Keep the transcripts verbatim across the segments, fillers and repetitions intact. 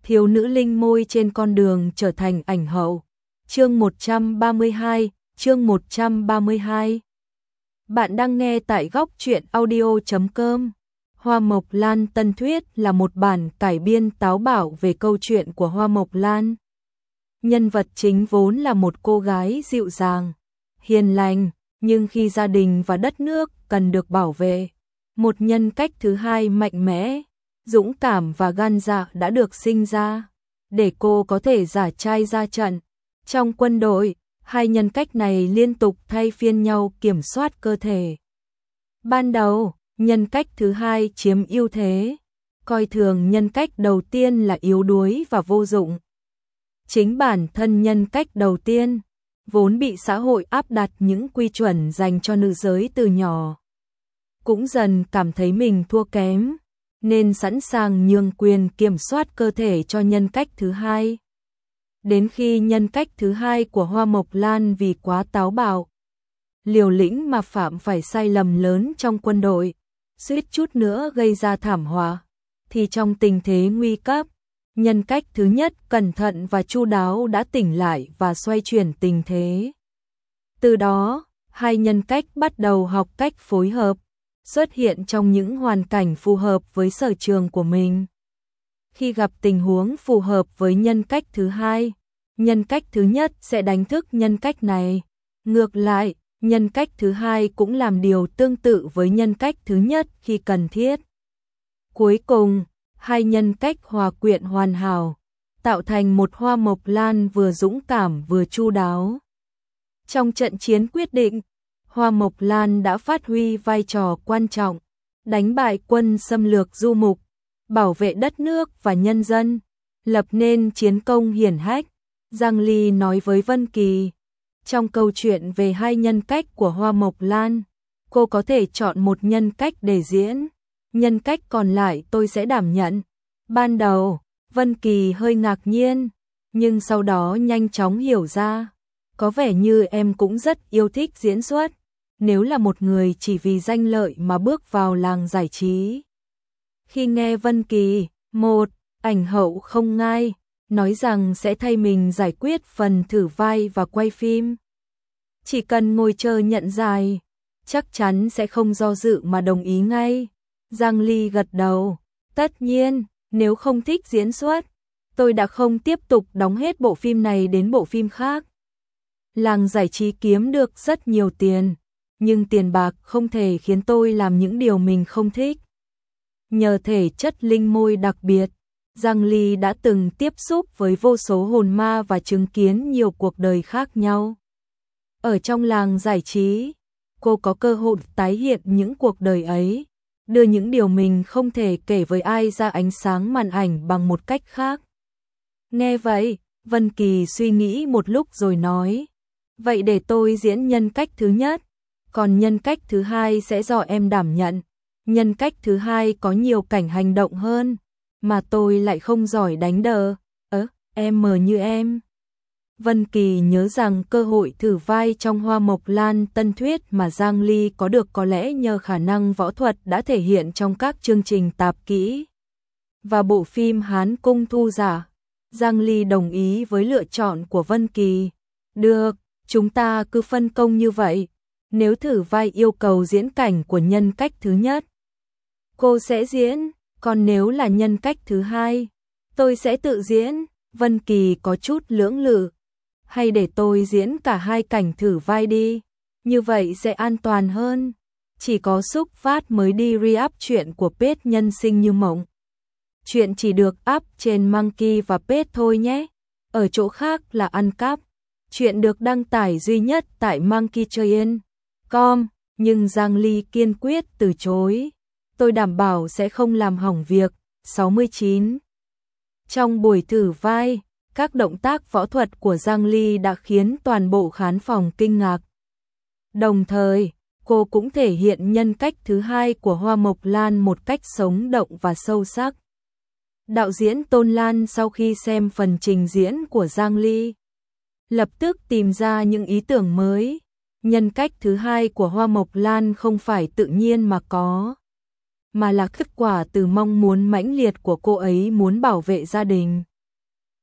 thiếu nữ linh môi trên con đường trở thành ảnh hậu. Chương một trăm ba mươi hai, chương một trăm ba mươi hai. Bạn đang nghe tại góc truyện audio chấm com. Hoa Mộc Lan Tân Thuyết là một bản cải biên táo bạo về câu chuyện của Hoa Mộc Lan. Nhân vật chính vốn là một cô gái dịu dàng, hiền lành, nhưng khi gia đình và đất nước cần được bảo vệ, một nhân cách thứ hai mạnh mẽ, dũng cảm và gan dạ đã được sinh ra, để cô có thể giả trai ra trận. Trong quân đội, hai nhân cách này liên tục thay phiên nhau kiểm soát cơ thể. Ban đầu, nhân cách thứ hai chiếm ưu thế, coi thường nhân cách đầu tiên là yếu đuối và vô dụng. Chính bản thân nhân cách đầu tiên, vốn bị xã hội áp đặt những quy chuẩn dành cho nữ giới từ nhỏ, cũng dần cảm thấy mình thua kém, nên sẵn sàng nhường quyền kiểm soát cơ thể cho nhân cách thứ hai. Đến khi nhân cách thứ hai của Hoa Mộc Lan vì quá táo bạo, liều lĩnh mà phạm phải sai lầm lớn trong quân đội, suýt chút nữa gây ra thảm họa, thì trong tình thế nguy cấp, nhân cách thứ nhất cẩn thận và chu đáo đã tỉnh lại và xoay chuyển tình thế. Từ đó, hai nhân cách bắt đầu học cách phối hợp, xuất hiện trong những hoàn cảnh phù hợp với sở trường của mình. Khi gặp tình huống phù hợp với nhân cách thứ hai, nhân cách thứ nhất sẽ đánh thức nhân cách này. Ngược lại, nhân cách thứ hai cũng làm điều tương tự với nhân cách thứ nhất khi cần thiết. Cuối cùng, hai nhân cách hòa quyện hoàn hảo, tạo thành một Hoa Mộc Lan vừa dũng cảm vừa chu đáo. Trong trận chiến quyết định, Hoa Mộc Lan đã phát huy vai trò quan trọng, đánh bại quân xâm lược Du Mục, bảo vệ đất nước và nhân dân, lập nên chiến công hiển hách. Giang Ly nói với Vân Kỳ, trong câu chuyện về hai nhân cách của Hoa Mộc Lan, cô có thể chọn một nhân cách để diễn, nhân cách còn lại tôi sẽ đảm nhận. Ban đầu, Vân Kỳ hơi ngạc nhiên, nhưng sau đó nhanh chóng hiểu ra, có vẻ như em cũng rất yêu thích diễn xuất, nếu là một người chỉ vì danh lợi mà bước vào làng giải trí. Khi nghe Vân Kỳ, một ảnh hậu không ngai, nói rằng sẽ thay mình giải quyết phần thử vai và quay phim, chỉ cần ngồi chờ nhận giải, chắc chắn sẽ không do dự mà đồng ý ngay. Giang Ly gật đầu, tất nhiên, nếu không thích diễn xuất, tôi đã không tiếp tục đóng hết bộ phim này đến bộ phim khác. Làng giải trí kiếm được rất nhiều tiền, nhưng tiền bạc không thể khiến tôi làm những điều mình không thích. Nhờ thể chất linh môi đặc biệt, Giang Ly đã từng tiếp xúc với vô số hồn ma và chứng kiến nhiều cuộc đời khác nhau. Ở trong làng giải trí, cô có cơ hội tái hiện những cuộc đời ấy, đưa những điều mình không thể kể với ai ra ánh sáng màn ảnh bằng một cách khác. Nghe vậy, Vân Kỳ suy nghĩ một lúc rồi nói, vậy để tôi diễn nhân cách thứ nhất, còn nhân cách thứ hai sẽ do em đảm nhận. Nhân cách thứ hai có nhiều cảnh hành động hơn, mà tôi lại không giỏi đánh đờ, ớ, em mờ như em. Vân Kỳ nhớ rằng cơ hội thử vai trong Hoa Mộc Lan Tân Thuyết mà Giang Ly có được có lẽ nhờ khả năng võ thuật đã thể hiện trong các chương trình tạp kỹ và bộ phim Hán Cung Thu Giả. Giang Ly đồng ý với lựa chọn của Vân Kỳ. Được, chúng ta cứ phân công như vậy. Nếu thử vai yêu cầu diễn cảnh của nhân cách thứ nhất, cô sẽ diễn, còn nếu là nhân cách thứ hai, tôi sẽ tự diễn. Vân Kỳ có chút lưỡng lự, hay để tôi diễn cả hai cảnh thử vai đi, như vậy sẽ an toàn hơn. Chỉ có Xúc Phát mới đi re-up chuyện của page Nhân Sinh Như Mộng. Chuyện chỉ được up trên Monkey và page thôi nhé, ở chỗ khác là ăn cắp. Chuyện được đăng tải duy nhất tại monkey train chấm com, nhưng Giang Ly kiên quyết từ chối. Tôi đảm bảo sẽ không làm hỏng việc. sáu mươi chín. Trong buổi thử vai, các động tác võ thuật của Giang Ly đã khiến toàn bộ khán phòng kinh ngạc. Đồng thời, cô cũng thể hiện nhân cách thứ hai của Hoa Mộc Lan một cách sống động và sâu sắc. Đạo diễn Tôn Lan sau khi xem phần trình diễn của Giang Ly, lập tức tìm ra những ý tưởng mới. Nhân cách thứ hai của Hoa Mộc Lan không phải tự nhiên mà có, mà là kết quả từ mong muốn mãnh liệt của cô ấy muốn bảo vệ gia đình.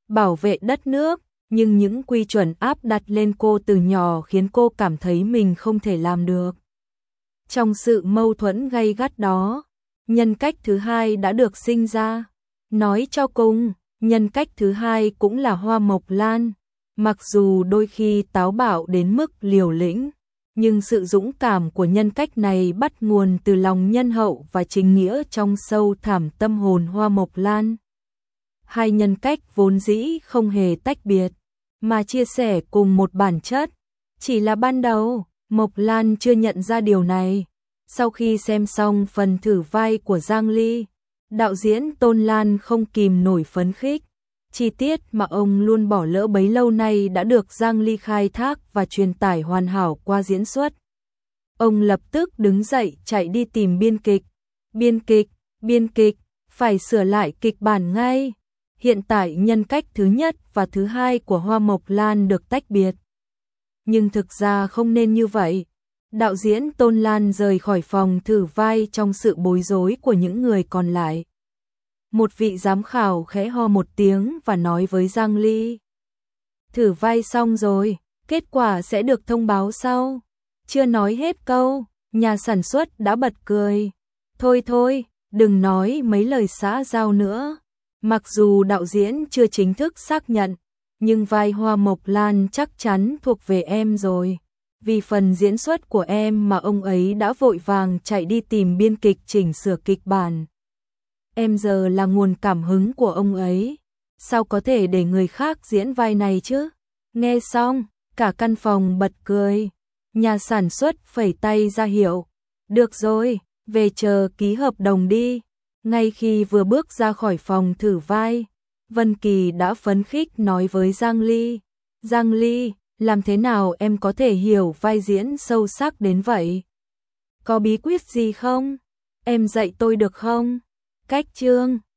bảo vệ đất nước, nhưng những quy chuẩn áp đặt lên cô từ nhỏ khiến cô cảm thấy mình không thể làm được. Trong sự mâu thuẫn gay gắt đó, nhân cách thứ hai đã được sinh ra. Nói cho cùng, nhân cách thứ hai cũng là Hoa Mộc Lan, mặc dù đôi khi táo bạo đến mức liều lĩnh, nhưng sự dũng cảm của nhân cách này bắt nguồn từ lòng nhân hậu và chính nghĩa trong sâu thẳm tâm hồn Hoa Mộc Lan. Hai nhân cách vốn dĩ không hề tách biệt, mà chia sẻ cùng một bản chất. Chỉ là ban đầu, Mộc Lan chưa nhận ra điều này. Sau khi xem xong phần thử vai của Giang Ly, đạo diễn Tôn Lan không kìm nổi phấn khích. Chi tiết mà ông luôn bỏ lỡ bấy lâu nay đã được Giang Ly khai thác và truyền tải hoàn hảo qua diễn xuất. Ông lập tức đứng dậy chạy đi tìm biên kịch. Biên kịch, biên kịch, phải sửa lại kịch bản ngay. Hiện tại nhân cách thứ nhất và thứ hai của Hoa Mộc Lan được tách biệt. Nhưng thực ra không nên như vậy. Đạo diễn Tôn Lan rời khỏi phòng thử vai trong sự bối rối của những người còn lại. Một vị giám khảo khẽ ho một tiếng và nói với Giang Ly. Thử vai xong rồi, kết quả sẽ được thông báo sau. Chưa nói hết câu, nhà sản xuất đã bật cười. Thôi thôi, đừng nói mấy lời xã giao nữa. Mặc dù đạo diễn chưa chính thức xác nhận, nhưng vai Hoa Mộc Lan chắc chắn thuộc về em rồi. Vì phần diễn xuất của em mà ông ấy đã vội vàng chạy đi tìm biên kịch chỉnh sửa kịch bản. Em giờ là nguồn cảm hứng của ông ấy. Sao có thể để người khác diễn vai này chứ? Nghe xong, cả căn phòng bật cười. Nhà sản xuất phẩy tay ra hiệu. Được rồi, về chờ ký hợp đồng đi. Ngay khi vừa bước ra khỏi phòng thử vai, Vân Kỳ đã phấn khích nói với Giang Ly. Giang Ly, làm thế nào em có thể hiểu vai diễn sâu sắc đến vậy? Có bí quyết gì không? Em dạy tôi được không? Cách chương